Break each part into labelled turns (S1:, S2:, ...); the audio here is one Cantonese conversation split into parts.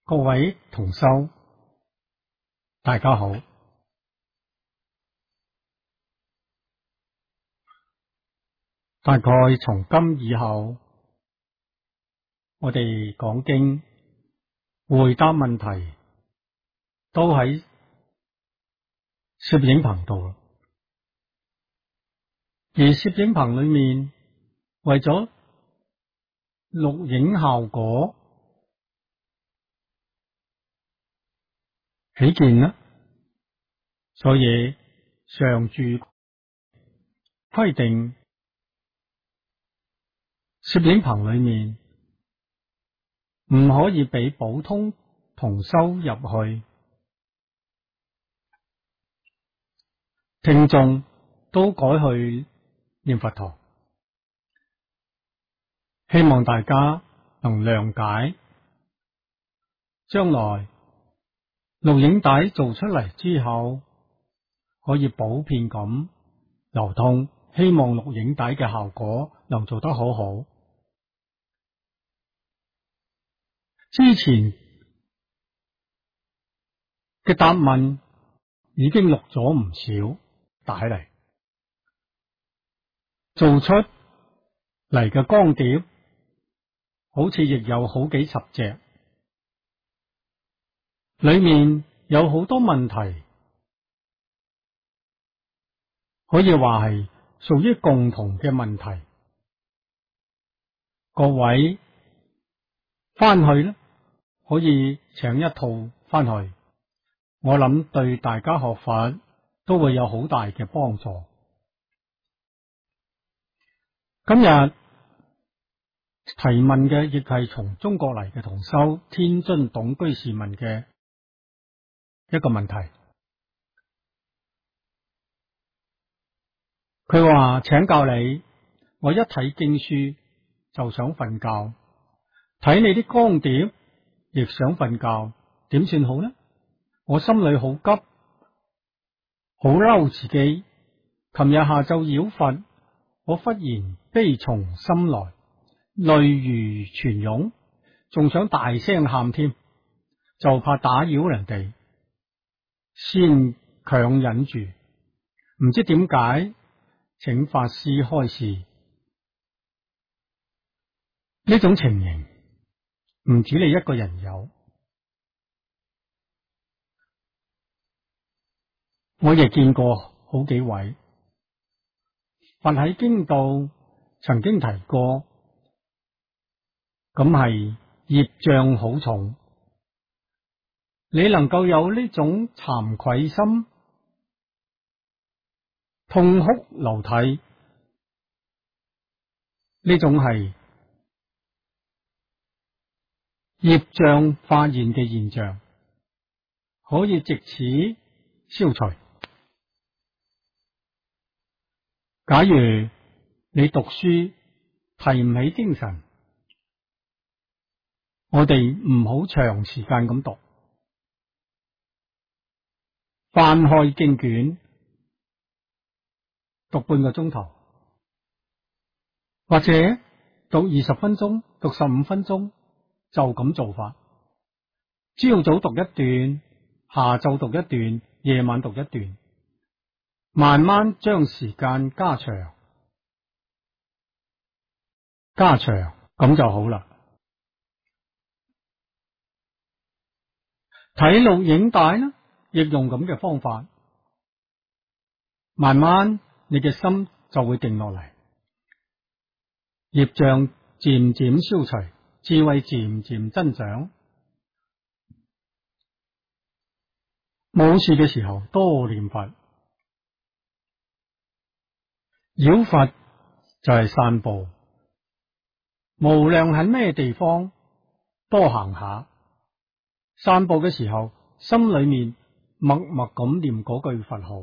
S1: 各位同修，大家好。大概從今以後，我哋講經回答問題都喺攝影棚度，而攝影棚裏面為咗錄影效果起見啦，所以常住規定攝影棚裏面唔可以俾普通同修入去，聽眾都改去念佛堂，希望大家能諒解。將來錄影帶做出嚟之後，可以普遍咁流通，希望錄影帶嘅效果能做得好好。之前嘅答問已經錄咗唔少帶嚟，做出嚟嘅光碟好似亦有好幾十隻，裏面有好多問題，可以話係屬於共同嘅問題。各位翻去咧，可以請一套翻去，我諗對大家學法都會有好大嘅幫助。今日提問嘅亦係從中國嚟嘅同修天津董居士問嘅一個問題，佢話請教你，我一睇經書就想瞓覺，睇你啲光碟亦想瞓覺，點算好呢？我心裏好急，好嬲自己。琴日下晝繞佛，我忽然悲從心來，淚如泉湧，仲想大聲喊添，就怕打擾人哋，先強忍住。唔知點解，請法師開示。呢種情形唔止你一個人有，我亦見過好幾位。佛喺經度曾經提過，咁係業障好重，你能夠有呢種慚愧心，痛哭流涕，呢種係業障發現嘅現象，可以藉此消除。假如你讀書提唔起精神，我哋唔好長時間咁讀，翻開經卷讀半個鐘頭，或者讀20分鐘，讀15分鐘，就咁做法。朝早讀一段，下晝讀一段，夜晚讀一段，慢慢將時間加長，咁就好啦。睇錄影帶呢，亦用咁嘅方法，慢慢你嘅心就會定落嚟，業障漸漸消除，智慧漸漸增長。冇事嘅時候多念佛，繞佛就係散步，無論喺咩地方多行下。散步嘅時候，心裏面默默咁念嗰句佛號。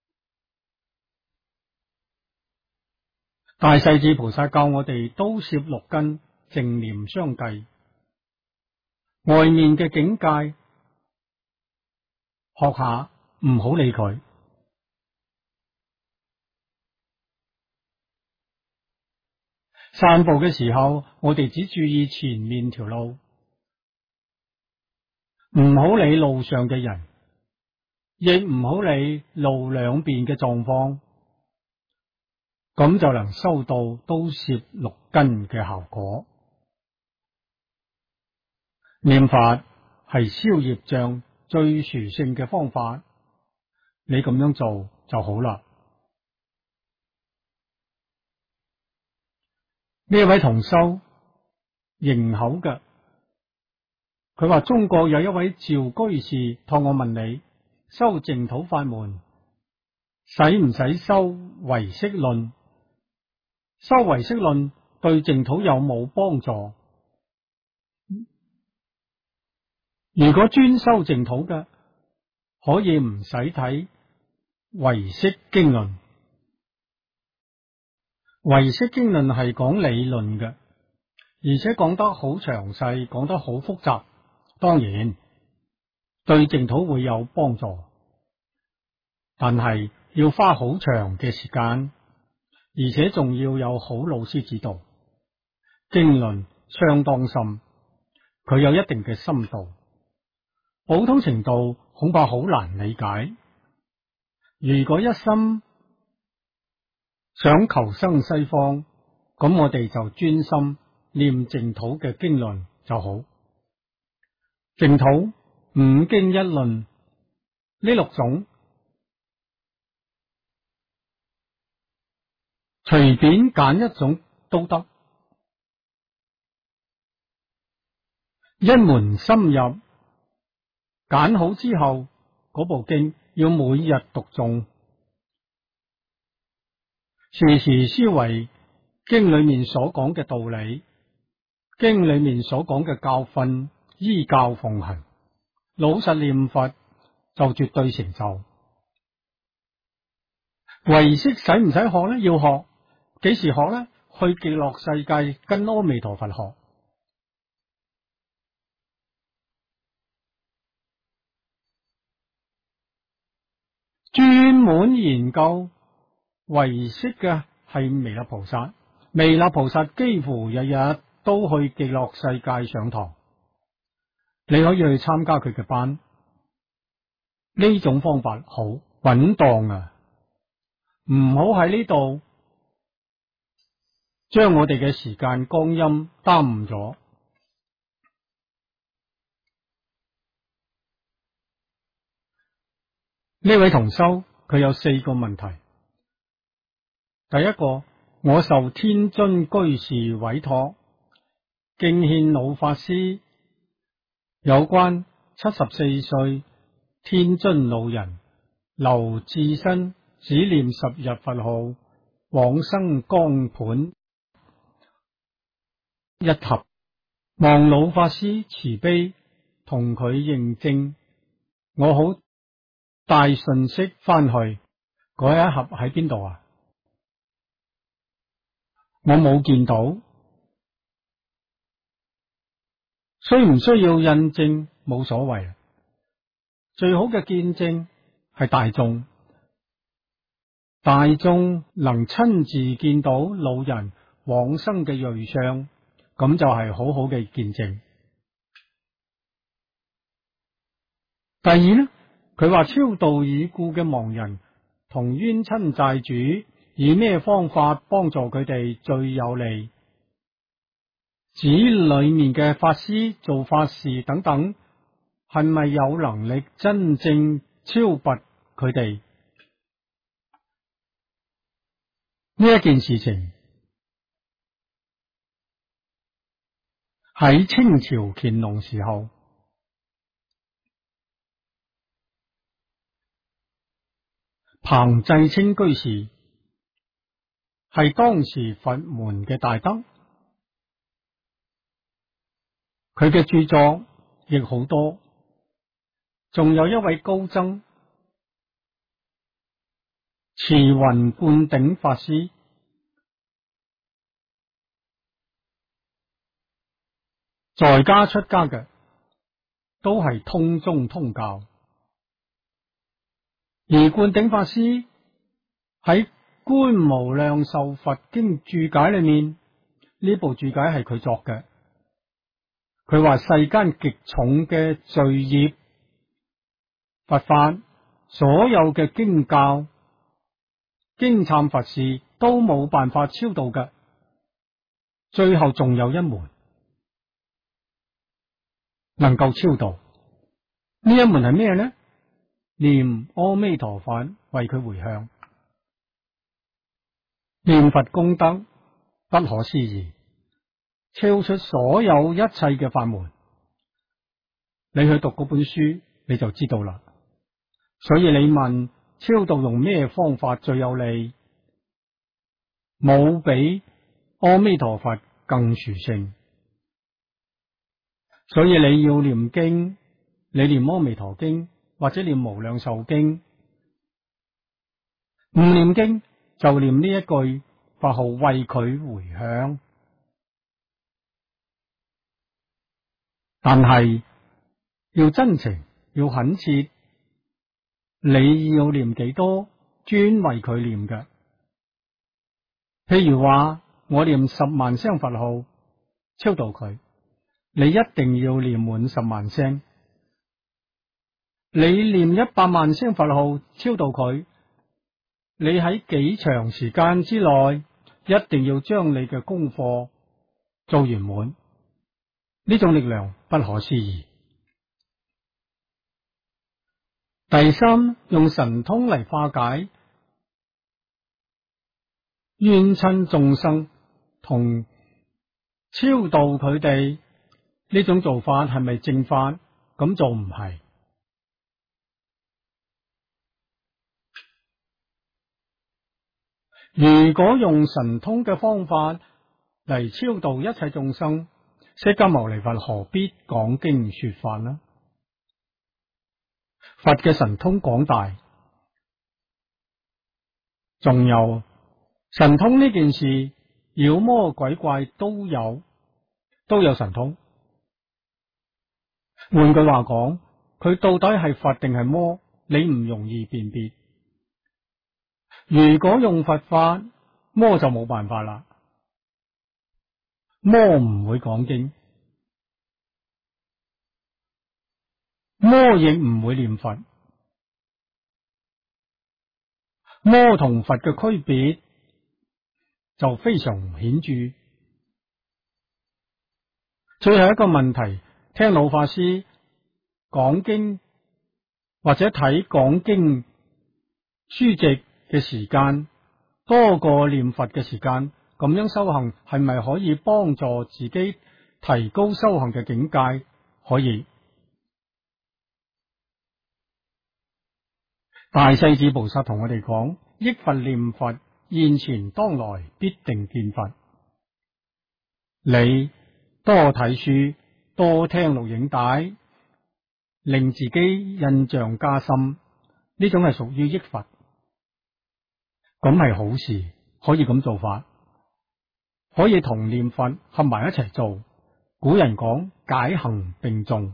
S1: 大勢至菩薩教我哋都攝六根，淨念相繼。外面嘅境界學下，唔好理佢。散步嘅時候，我哋只注意前面條路， 唔好理路上嘅人，亦唔好理路兩邊嘅狀況，咁就能收到都攝六根嘅效果。念法係消業障最殊勝嘅方法，你咁樣做就好啦。呢位同修營口嘅，佢話中國有一位趙居士託我問你，修淨土法門使唔使修唯識論？修唯識論對淨土有冇幫助？如果專修淨土嘅，可以唔使睇唯識經論。唯識經論係講理論嘅，而且講得好詳細，講得好複雜，當然對淨土會有幫助，但係要花好長嘅時間，而且仲要有好老師指導。經論相當深，佢有一定嘅深度，普通程度恐怕好難理解。如果一心想求生西方，咁我哋就專心念淨土嘅經論就好。淨土五經一論呢六種，隨便揀一種都得。一門深入，揀好之後，嗰部經要每日讀誦，時時思維經裏面所講嘅道理，經裏面所講嘅教訓，依教奉行，老實念佛就絕對成就。唯識使唔使學呢？要學。幾時學呢？去極樂世界跟阿彌陀佛學。專門研究唯識嘅係彌勒菩薩，彌勒菩薩幾乎日日都去極樂世界上堂，你可以去參加佢嘅班。呢種方法好穩當啊！唔好喺呢度將我哋嘅時間光陰耽誤咗。呢位同修佢有4個問題。第一個，我受天津居士委託，敬獻老法師有關74歲天津老人劉志新只念10日佛號往生光盤一盒，望老法師慈悲同佢認證，我好帶信息翻去。嗰一盒喺邊度啊？我冇見到。需唔需要印證？冇所謂。最好嘅見證係大眾，大眾能親自見到老人往生嘅瑞相，咁就係好好嘅見證。第二呢，佢話超度已故嘅亡人同冤親債主，以咩方法幫助佢哋最有利？指裏面嘅法師做法事等等，係咪有能力真正超拔佢哋？呢一件事情喺清朝乾隆時候，彭濟清居士係當時佛門嘅大德，佢嘅著作亦好多，仲有一位高僧慈雲灌頂法師，在家出家嘅都係通宗通教，而灌頂法師喺《觀無量壽佛經注解》裏面，呢部注解係佢作嘅， 佢話世間極重嘅罪業，佛法所有嘅經教、經懺佛事都冇辦法超度嘅，最後仲有一門能夠超度。呢一門係咩呢？念阿彌陀佛，為佢回向。念佛功德不可思議，超出所有一切嘅法門。你去讀嗰本書，你就知道啦。所以你問超度用咩方法最有利？冇比阿彌陀佛更殊勝。所以你要念經，你念阿彌陀經或者念無量壽經，唔念經就念呢一句佛號，為佢回向。但係要真情，要懇切，你要念幾多，專為佢念嘅。譬如話我念10萬聲佛號超度佢，你一定要念滿10萬聲。你念100萬聲佛號超度佢，你喺幾長時間之內一定要將你嘅功課做圓滿。呢種力量不可思議。第三，用神通嚟化解冤親眾生同超度佢哋，呢種做法係咪正法？咁做唔係。如果用神通嘅方法嚟超度一切眾生，釋迦牟尼佛何必講經說法呢？佛嘅神通廣大，仲有神通呢件事，妖魔鬼怪都有神通。換句話講，佢到底係佛定係魔，你唔容易辨別。如果用佛法，魔就冇辦法啦。魔唔會講經，魔亦唔會念佛。魔同佛嘅區別就非常顯著。最後一個問題，聽老法師講經或者睇講經書籍嘅時間多過念佛嘅時間，咁樣修行係咪可以幫助自己提高修行嘅境界？可以。大勢至菩薩同我哋講，憶佛念佛，現前當來必定見佛。你多睇書，多聽錄影帶，令自己印象加深，呢種係屬於憶佛，咁係好事，可以咁做法，可以同念佛合埋一齊做。古人講解行並重。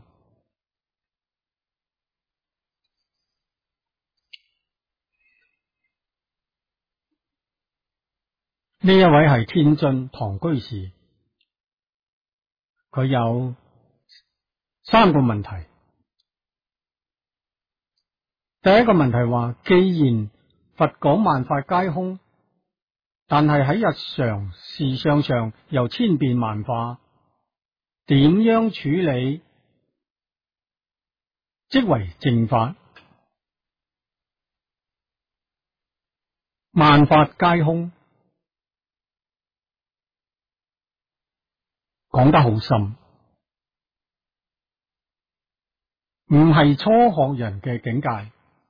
S1: 呢一位係天津唐居士，佢有3個問題。第一個問題話，既然佛講萬法皆空，但係喺日常事相上又千變萬化，點樣處理即為正法？萬法皆空，講得好深，唔係初學人嘅境界。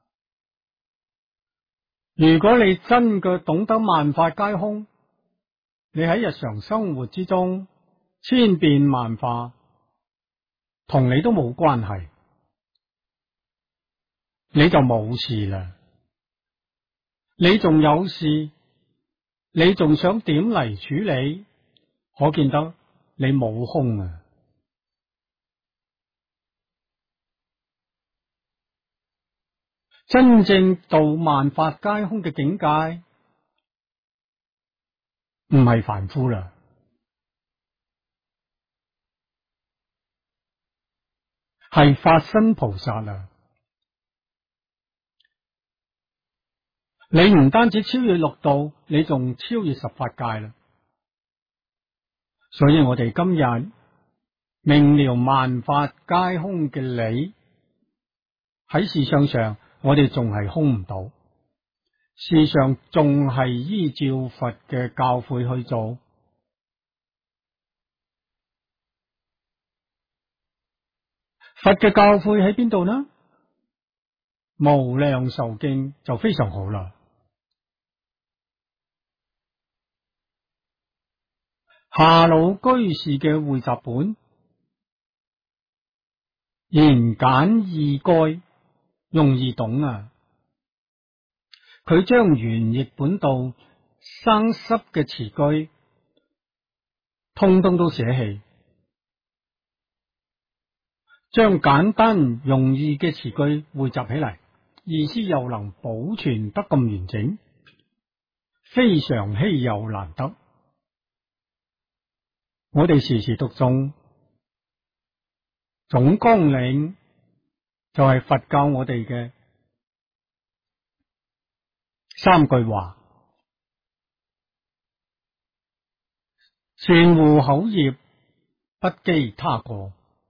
S1: 如果你真嘅懂得萬法皆空，你喺日常生活之中千變萬化，同你都冇關係，你就冇事啦。你仲有事，你仲想點嚟處理？可見得你冇空啊！真正到萬法皆空嘅境界，唔係凡夫啦。 係法身菩薩啊！你唔單止超越六道，你仲超越十法界啦。所以我哋今日明了萬法皆空嘅理，喺事相上我哋仲係空唔到，事上仲係依照佛嘅教誨去做。佛嘅教誨喺邊度呢？無量壽經就非常好啦。夏魯居士嘅匯集本，言簡意賅，容易懂啊！佢將原譯本度生濕嘅詞句，通通都捨棄，將簡單容易嘅詞句匯集起嚟，意思又能保存得咁完整，非常稀有難得。我哋時時讀誦總綱領，就係佛教我哋嘅三句話：善護口業，不譏他過；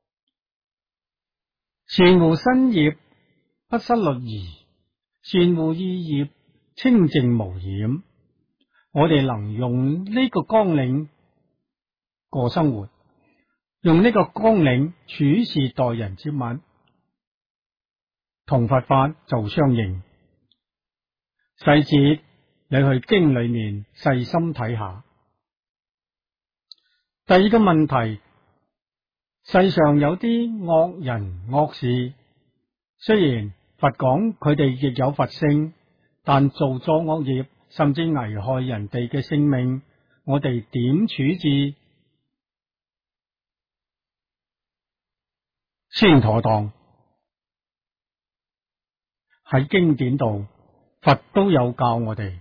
S1: 善護身業，不失律儀；善護意業，清淨無染。我哋能用呢個綱領過生活，用呢個綱領處事待人接物，同佛法就相應。細節你去經裏面細心睇下。第二個問題，世上有啲惡人惡事，雖然佛講佢哋亦有佛性，但做作惡業，甚至危害人哋嘅性命，我哋點處置先妥當？喺經典度，佛都有教我哋。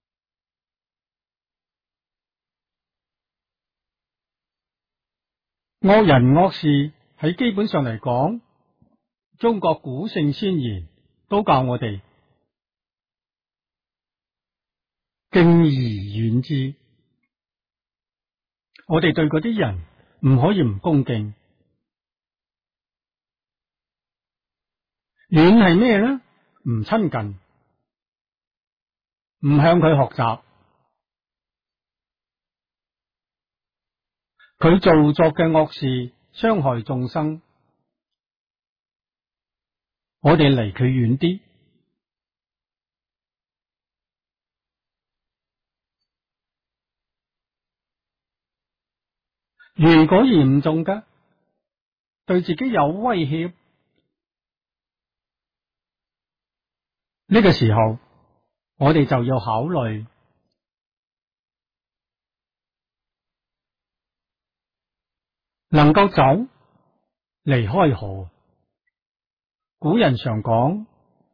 S1: 惡人惡事喺基本上嚟講，中國古聖先賢都教我哋敬而遠之。我哋對嗰啲人唔可以唔恭敬。遠係咩呢？唔親近，唔向佢學習。佢做作嘅惡事傷害眾生，我哋離佢遠啲。如果嚴重嘅，對自己有威脅，呢個時候我哋就要考慮能夠走，離開河。古人常講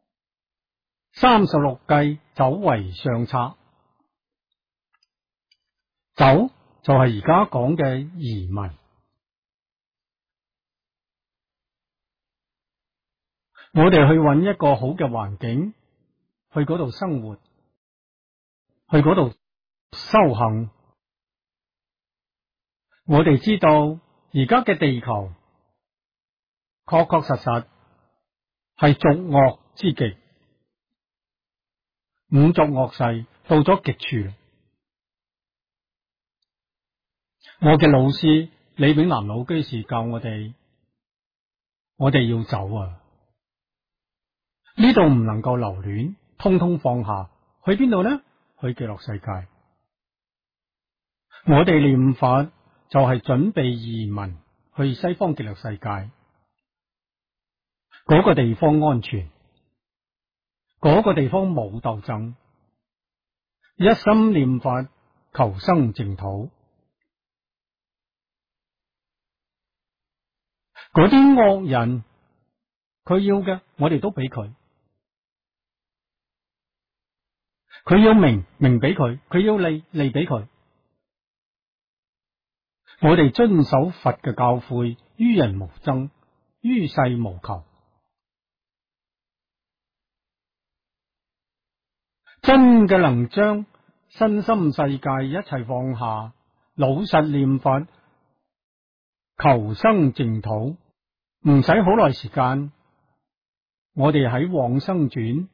S1: 36計，走為上策。走就係而家講嘅移民。我哋去揾一個好嘅環境，去嗰度生活，去嗰度修行。我哋知道而家嘅地球確確實實係濁惡之極，五濁惡世到咗極處。我嘅老師李炳南老居士教我哋要走啊！呢度唔能夠留戀，通通放下。去邊度呢？去極樂世界。我哋念法就係準備移民去西方極樂世界。嗰個地方安全，嗰個地方冇鬥爭，一心念法求生淨土。嗰啲惡人，佢要嘅我哋都俾佢。佢要名俾佢，佢要利俾佢。我哋遵守佛嘅教誨，於人無爭， 於世無求。真嘅能將身心世界一齊放下，老實念佛，求生淨土，唔使好耐時間。我哋喺往生傳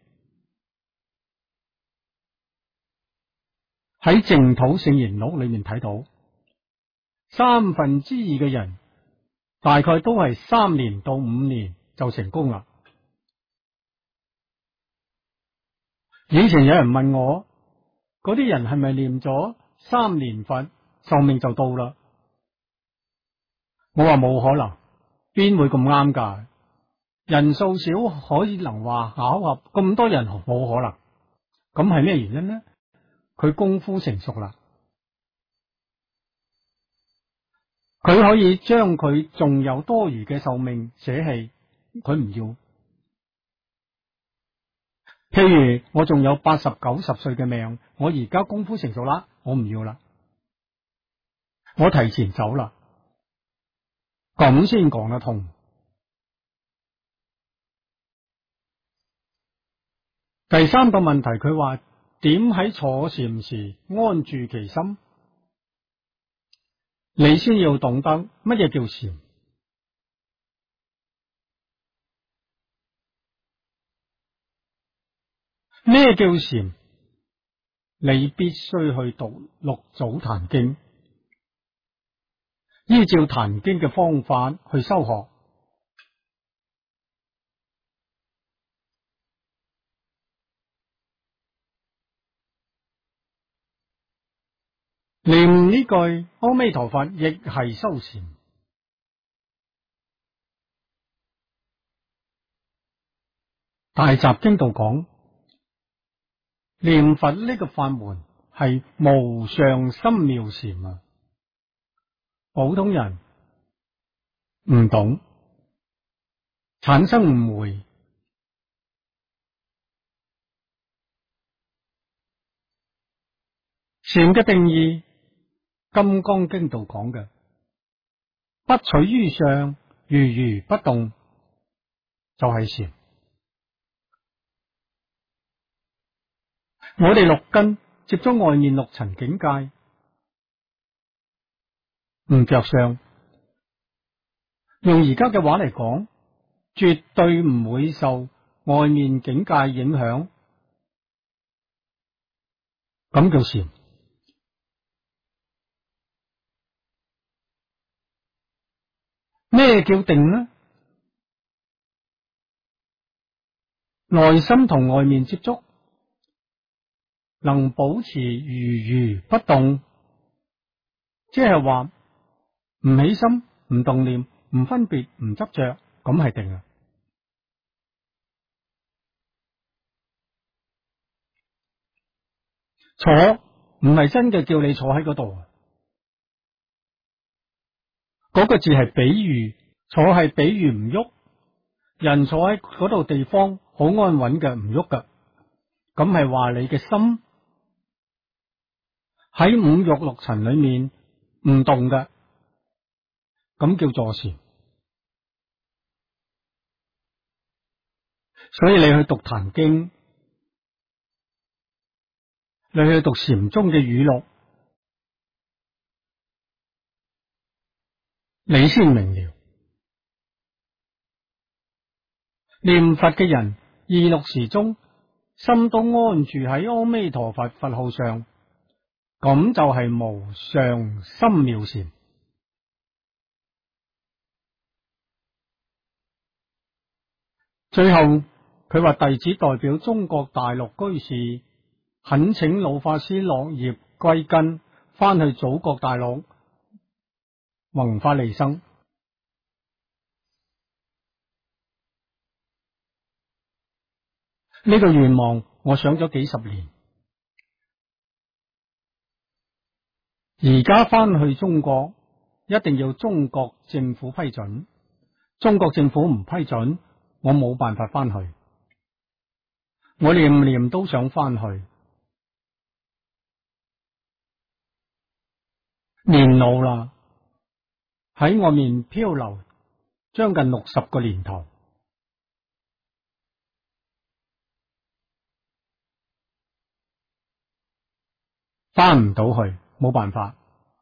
S1: 喺淨土聖言錄裏面睇到，2/3嘅人大概都係3年到5年就成功啦。以前有人問我，嗰啲人係咪念咗3年佛，壽命就到啦？我話冇可能，邊會咁啱㗎？人數少，可能話巧合，咁多人冇可能。咁係咩原因呢？佢功夫成熟啦，佢可以將佢仲有多餘嘅壽命捨棄，佢唔要。譬如我仲有80、90歲嘅命，我而家功夫成熟啦，我唔要啦，我提前走啦，咁先講得通。第3個問題，佢話點喺坐禪時安住其心？你先要懂得乜嘢叫禪。咩叫禪？你必須去讀六祖壇經，依照壇經嘅方法去修學。念呢句阿彌陀佛亦係修禪。大集經度講，念佛呢個法門係無上深妙禪啊！普通人唔懂，產生誤會。禪嘅定義，金剛經度講嘅，不取於相，如如不動，就係禪。我哋六根接觸外面六塵境界，唔着相。用而家嘅話嚟講，絕對唔會受外面境界影響，咁叫禪。咩叫定呢？內心同外面接觸，能保持如如不動，即係話唔起心、唔動念、唔分別、唔執着，咁係定啊。坐唔係真嘅叫你坐喺嗰度，嗰個字係比喻，坐係比喻唔喐。人坐喺嗰度地方好安穩嘅，唔喐噶，咁係話你嘅心喺五欲六塵裏面唔動嘅，咁叫坐禪。所以你去讀壇經，你去讀禪宗嘅語錄，你先明了。念佛嘅人二六時中，心都安住喺阿彌陀佛佛號上，咁就係無上深妙禪。最後佢話，弟子代表中國大陸居士，懇請老法師落葉歸根，翻去祖國大陸弘法利生。呢個願望我想咗幾十年，而家翻去中國一定要中國政府批准，中國政府唔批准，我冇辦法翻去。我念唔念都想翻去。年老啦，喺外面漂流將近60個年頭，翻唔到去，冇辦法。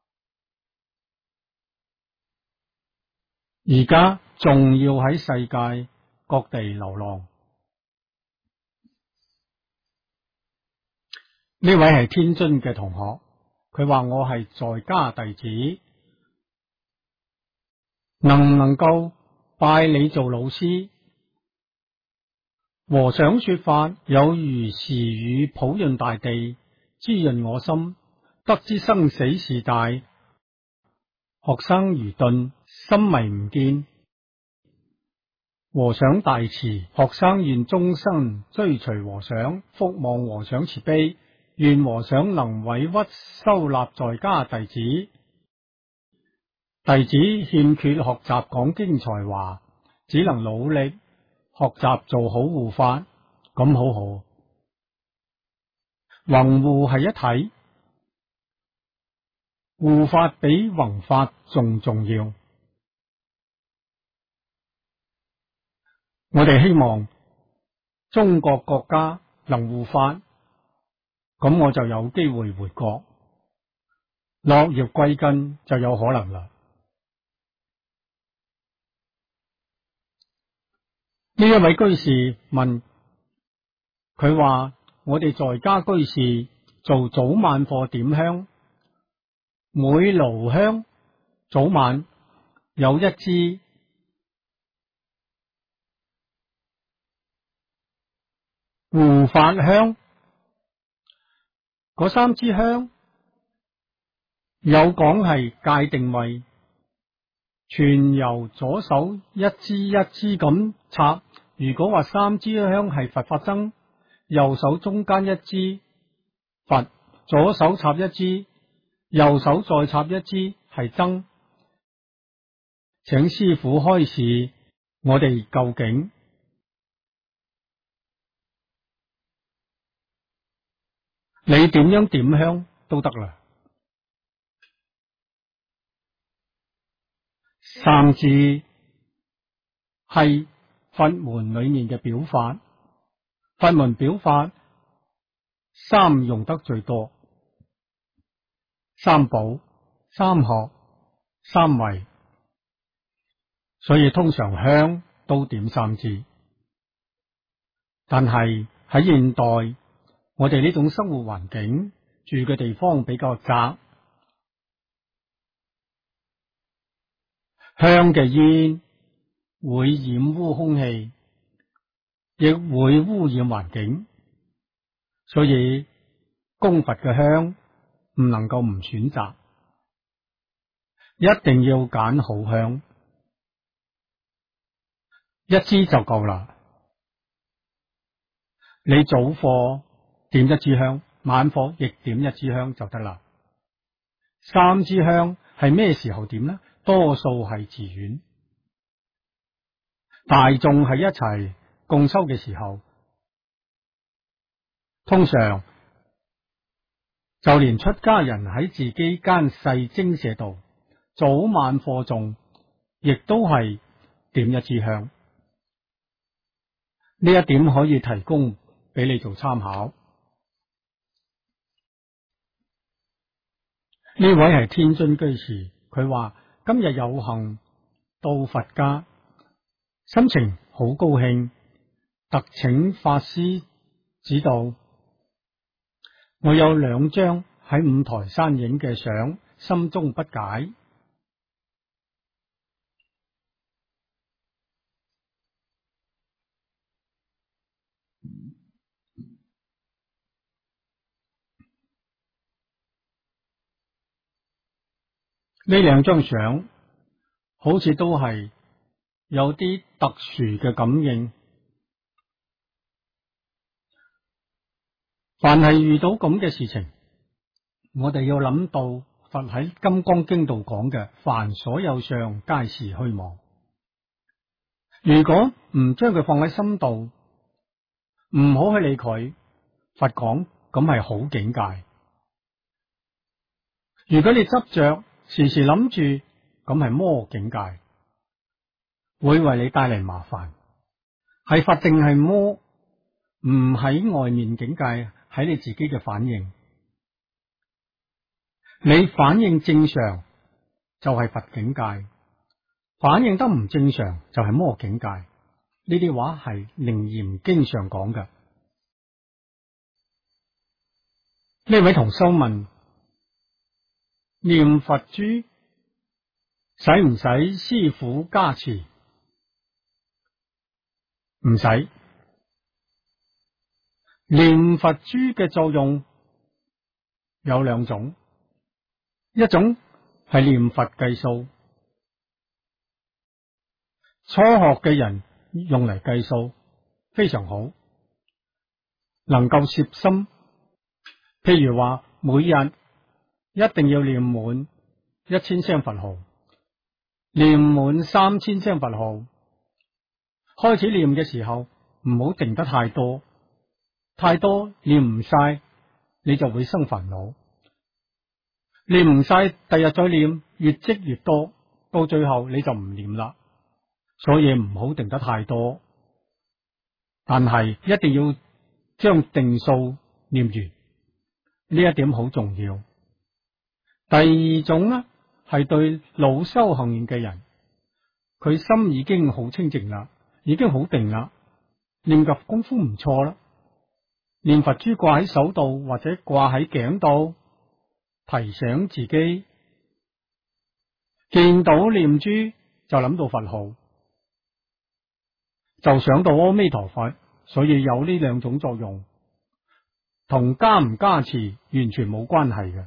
S1: 而家仲要喺世界各地流浪。呢位係天津嘅同學，佢話我係在家弟子，能唔能夠拜你做老師？和尚說法有如時雨普潤大地，滋潤我心。得知生死事大，學生愚鈍，心迷唔見。和尚大慈，學生願終身追隨和尚，福望和尚慈悲，願和尚能委屈收納在家弟子。弟子欠缺學習講經才華，只能努力學習做好護法，咁好好。宏護係一體，護法比宏法仲重要。我哋希望中國國家能護法，咁我就有機會回國，落葉歸根就有可能啦。呢一位居士問，佢話我哋在家居士做早晚課點香，每爐香早晚有一支護法香，嗰3支香有講係界定位，全由左手一支一支咁插。如果話3支香係佛法僧，右手中間一支佛，左手插一支，右手再插一支係僧。請師父開示，我哋究竟你點樣點香都得啦。3支係佛門裏面嘅表法，佛門表法3用得最多，3寶、3學、3位，所以通常香都點3支。但係喺現代，我哋呢種生活環境，住嘅地方比較窄，香嘅煙會染污空氣，亦會污染環境，所以供佛嘅香唔能夠唔選擇，一定要揀好香，一支就夠啦。你早課點一支香，晚課亦點一支香就得啦。3支香係咩時候點呢？多數係寺院，大眾係一齊共修嘅時候，通常就連出家人喺自己間細精舍度早晚課誦，亦都係點一支香。呢一點可以提供俾你做參考。呢位係天津居士，佢話今日有幸到佛家，心情好高興，特請法師指導。我有2張喺五台山影嘅相，心中不解。呢2張相好似都係有啲特殊嘅感應。凡係遇到咁嘅事情，我哋要諗到佛喺《金剛經》度講嘅，凡所有相，皆是虛妄。如果唔將佢放喺心度，唔好去理佢，佛講咁係好境界。如果你執着，時時諗住，咁係魔境界。 會為你帶嚟麻煩。係佛定係魔，唔喺外面境界，喺你自己嘅反應。你反應正常就係佛境界，反應得唔正常就係魔境界。呢啲話係楞嚴經常講嘅。呢位同修問：念佛珠使唔使師父加持？唔使。念佛珠嘅作用有兩種，一種係念佛計數，初學嘅人用嚟計數非常好，能夠攝心。譬如話每日一定要念滿1000聲佛號，念滿3000聲佛號。開始念嘅時候唔好定得太多，太多念唔晒你就會生煩惱。念唔晒，第日再念，越積越多，到最後你就唔念啦。所以唔好定得太多，但係一定要將定數念完，呢一點好重要。第二種呢，係對老修行願嘅人，佢心已經好清淨啦，已經好定啦，念嘅功夫唔錯啦。念佛珠掛喺手度或者掛喺頸度，提醒自己見到念珠就諗到佛號，就想到阿彌陀佛。所以有呢兩種作用，同加唔加持完全冇關係嘅。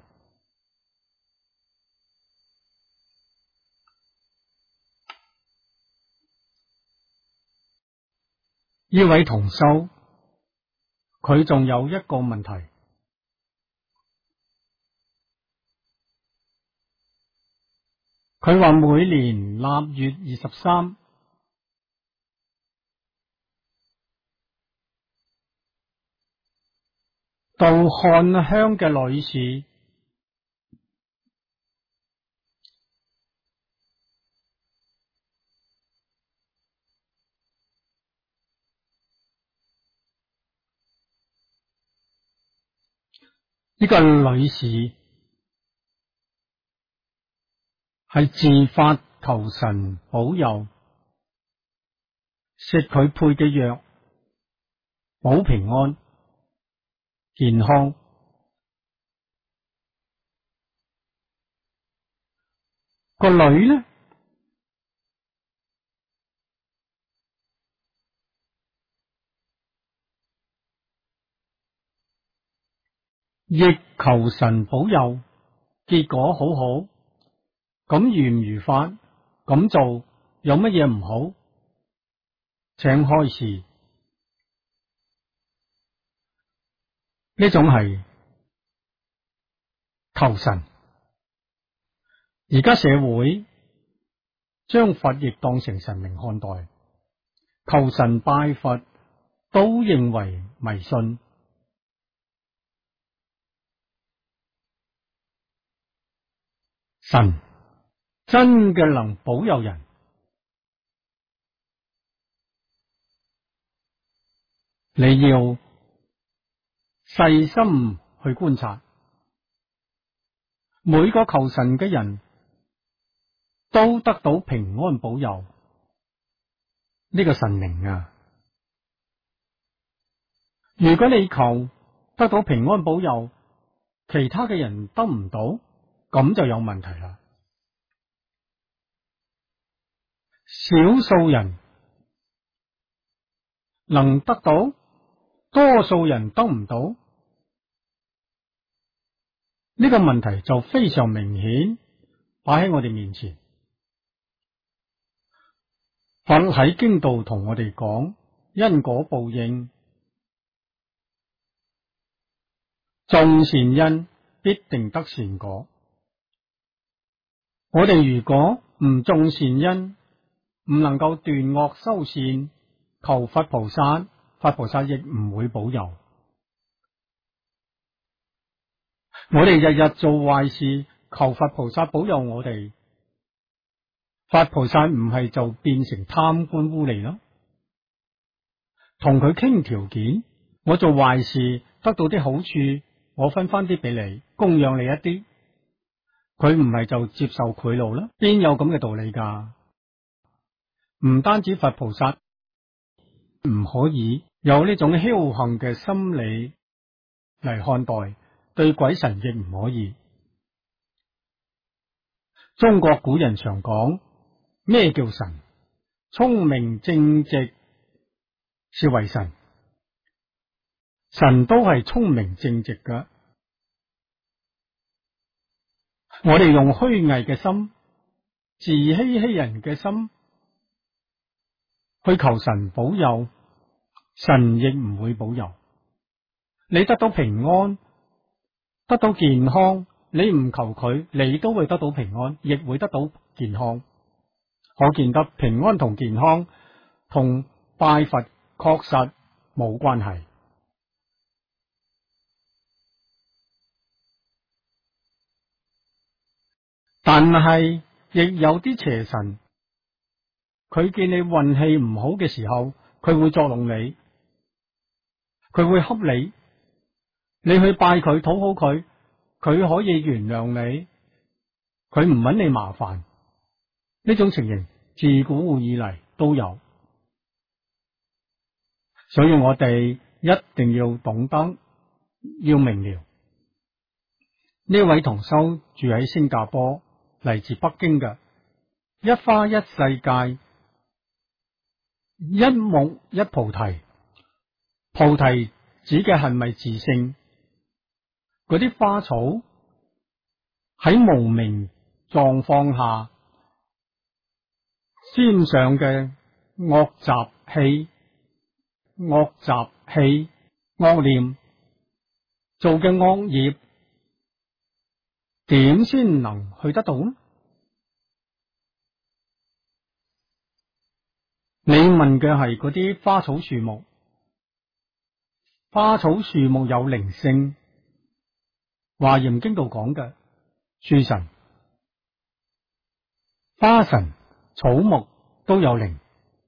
S1: 呢位同修，佢仲有一個問題，佢話每年臘月23到漢鄉嘅女士呢個女士係自發求神保佑，食佢配嘅藥，保平安健康。個女呢，亦求神保佑，結果好好。咁如唔如法？咁做有乜嘢唔好？請開示。呢種係求神。而家社會將佛亦當成神明看待，求神拜佛都認為迷信。神真嘅能保佑人，你要細心去觀察。每個求神嘅人都得到平安保佑，呢個神明啊！如果你求得到平安保佑，其他嘅人得唔到，咁就有問題啦。少數人能得到，多數人得唔到，呢個問題就非常明顯擺喺我哋面前。佛喺經度同我哋講因果報應，種善因必定得善果。我哋如果唔種善因，唔能夠斷惡修善，求佛菩薩，佛菩薩亦唔會保佑。我哋日日做壞事，求佛菩薩保佑我哋， 佛菩薩唔係就變成貪官污吏咯。同佢傾條件，我做壞事得到啲好處，我分翻啲俾你，供養你一啲。佢唔係就接受賄賂啦，邊有咁嘅道理噶？唔單止佛菩薩唔可以有呢種僥倖嘅心理嚟看待，對鬼神亦唔可以。中國古人常講，咩叫神？聰明正直是為神，神都係聰明正直噶。我哋用虛偽嘅心、自欺欺人嘅心去求神保佑，神亦唔會保佑。你得到平安，得到健康，你唔求佢，你都會得到平安，亦會得到健康。可見得平安同健康同拜佛確實冇關係。但係亦有啲邪神，佢見你運氣唔好嘅時候，佢會作弄你，佢會恰你，你去拜佢討好佢，佢可以原諒你，佢唔揾你麻煩。呢種情形自古以嚟都有，所以我哋一定要懂得，要明了。呢位同修住喺新加坡，嚟自北京嘅，一花一世界，一木一菩提。菩提指嘅係咪自性？嗰啲花草喺無明狀況下沾上嘅惡習氣、惡念做嘅惡業，點先能去得到呢？你問嘅係嗰啲花草樹木，花草樹木有靈性，華嚴經度講嘅樹神、花神、草木都有靈，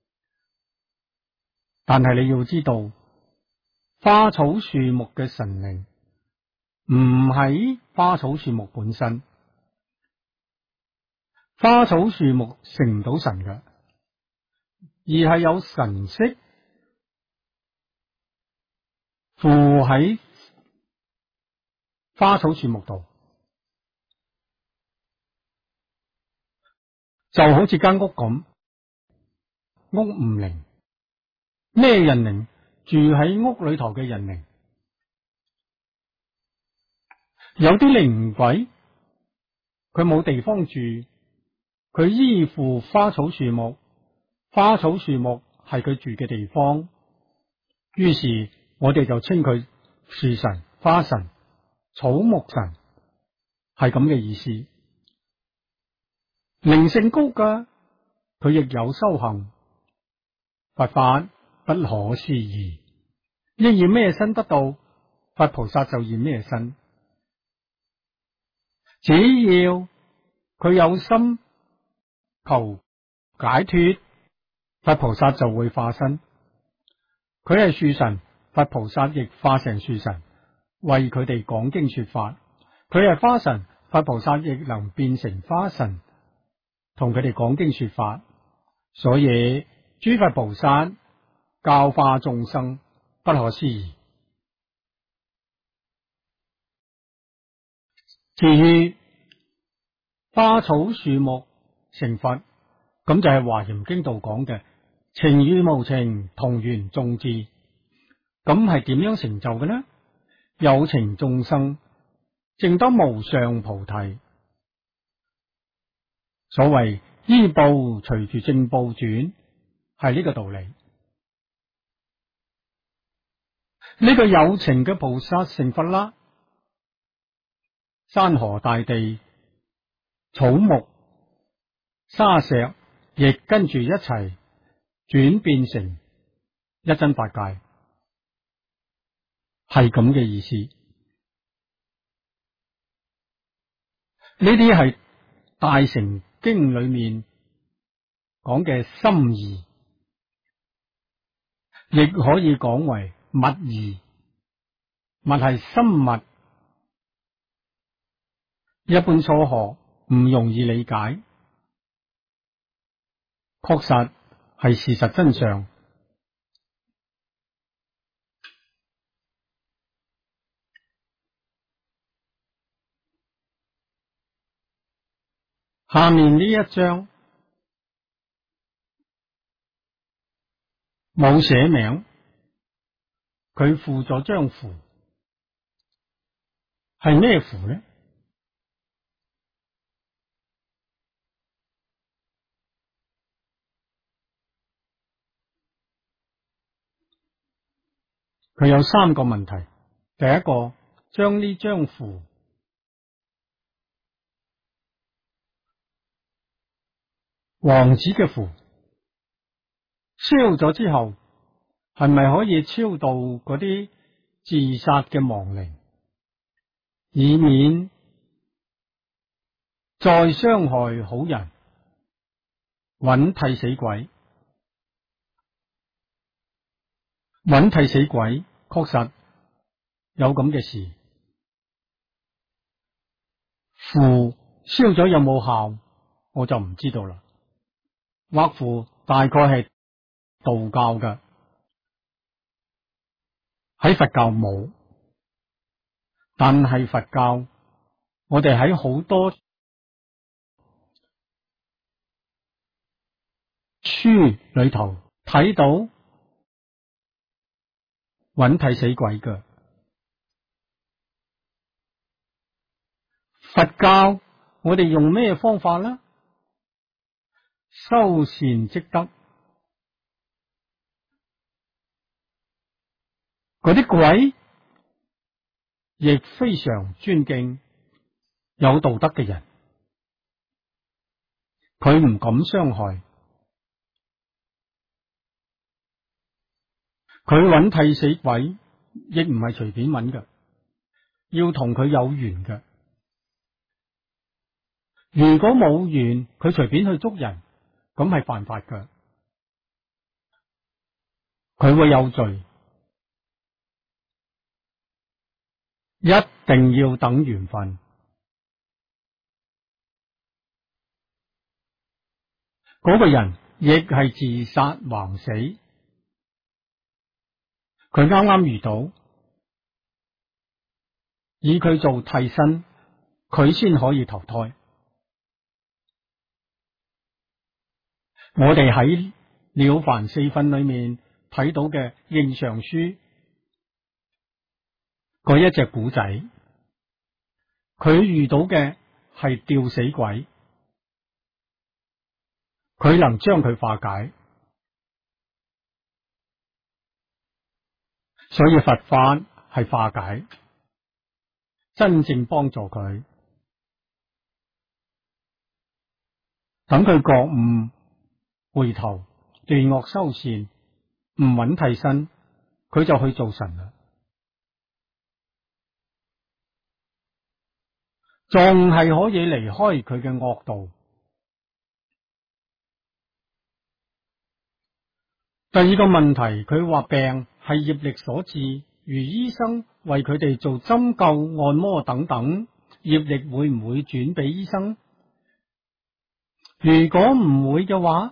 S1: 但係你要知道，花草樹木嘅神靈唔喺花草樹木本身，花草樹木成唔到神嘅，而係有神識附喺花草樹木度，就好似間屋咁，屋唔靈，咩人靈？住喺屋裏頭嘅人靈。有啲靈鬼，佢冇地方住，佢依附花草樹木，花草樹木係佢住嘅地方，於是我哋就稱佢樹神、花神、草木神，係咁嘅意思。靈性高嘅，佢亦有修行，佛法不可思議，應以咩身得到，佛菩薩就現咩身。只要佢有心求解脫，佛菩薩就會化身。佢係樹神，佛菩薩亦化成樹神，為佢哋講經說法。佢係花神，佛菩薩亦能變成花神，同佢哋講經說法。所以諸佛菩薩教化眾生，不可思議。至於花草樹木成佛，咁就係華嚴經度講嘅情與無情同源種智。咁係點樣成就嘅呢？有情眾生證得無上菩提。所謂依報隨住正報轉，係呢個道理。呢個有情嘅菩薩成佛啦，山河大地、草木、沙石亦跟住一齊轉變成一真法界，係咁嘅意思。呢啲係大乘經裏面講嘅心意，亦可以講為物意。物係深密，一般初學唔容易理解，確實係事實真相。下面呢一章冇寫名，佢附咗張符，係咩符呢？佢有三個問題。第一個，將呢張符王子嘅符燒咗之後，係咪可以超度嗰啲自殺嘅亡靈，以免再傷害好人，揾替死鬼？揾替死鬼確實有咁嘅事。符燒咗有冇效，我就唔知道啦。畫符大概係道教嘅，喺佛教冇，但係佛教我哋喺好多書裏頭睇到揾替死鬼嘅。佛教我哋用咩方法呢？修善積德，嗰啲鬼亦非常尊敬有道德嘅人，佢唔敢傷害。佢揾替死鬼亦唔係隨便揾嘅，要同佢有緣嘅。如果冇緣，佢隨便去捉人，咁係犯法嘅，佢會有罪。一定要等緣分。嗰個人亦係自殺橫死，佢啱啱遇到，以佢做替身，佢先可以投胎。我哋喺了凡四訓裏面睇到嘅應常書嗰一隻古仔，佢遇到嘅係吊死鬼，佢能將佢化解，所以佛法係化解，真正幫助佢，等佢覺悟回頭斷惡修善，唔揾替身，佢就去做神啦。仲係可以離開佢嘅惡道。第二個問題，佢話病係業力所致，如醫生為佢哋做針灸、按摩等等，業力會唔會轉俾醫生？如果唔會嘅話，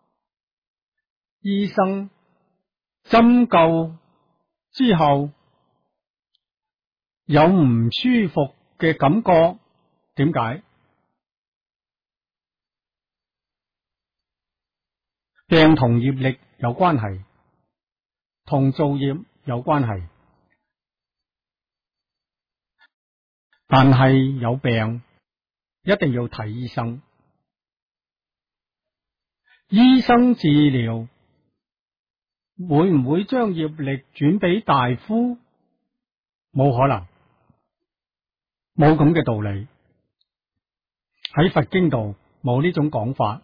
S1: 醫生針灸之後有唔舒服嘅感覺，點解？病同業力有關係，同造業有關係，但係有病一定要睇醫生。醫生治療會唔會將業力轉俾大夫？冇可能，冇咁嘅道理。喺佛經度冇呢種講法。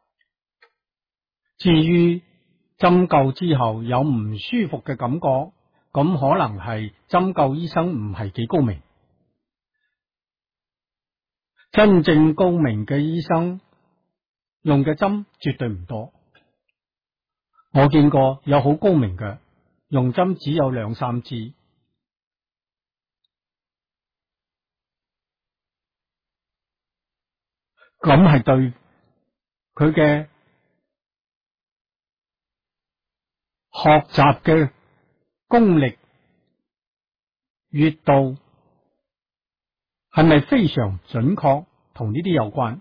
S1: 至於針灸之後有唔舒服嘅感覺，咁可能係針灸醫生唔係幾高明。真正高明嘅醫生用嘅針絕對唔多。我見過有好高明嘅，用針只有2-3支。咁係對佢嘅學習嘅功力、閱讀係咪非常準確，同呢啲有關。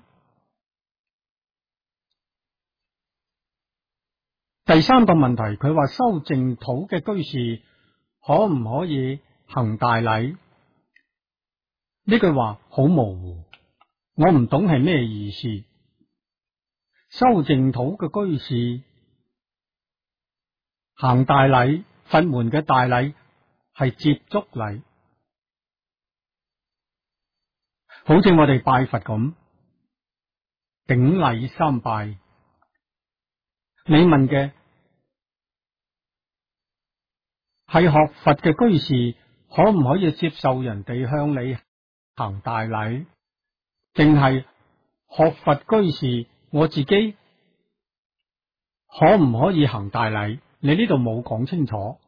S1: 第三個問題，佢話修淨土嘅居士可唔可以行大禮？呢句話好模糊，我唔懂係咩意思。修淨土嘅居士行大禮，佛門嘅大禮係接觸禮，好似我哋拜佛咁，頂禮3拜。你問嘅係學佛嘅居士可唔可以接受人哋向你行大禮，定係學佛居士我自己可唔可以行大禮？你呢度冇講清楚。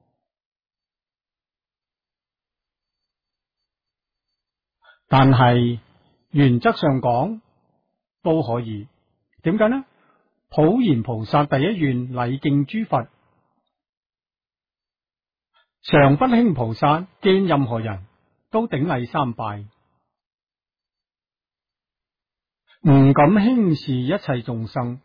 S1: 但係原則上講都可以。點解呢？普賢菩薩第一願禮敬諸佛，常不輕菩薩見任何人都頂禮3拜，唔敢輕視一切眾生，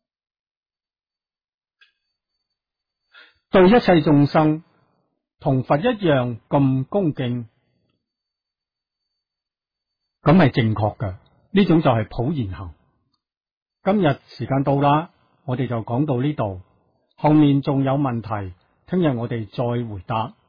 S1: 對一切眾生同佛一樣咁恭敬，咁係正確嘅。呢種就係普賢行。今日時間到啦，我哋就講到呢度，後面仲有問題，聽日我哋再回答。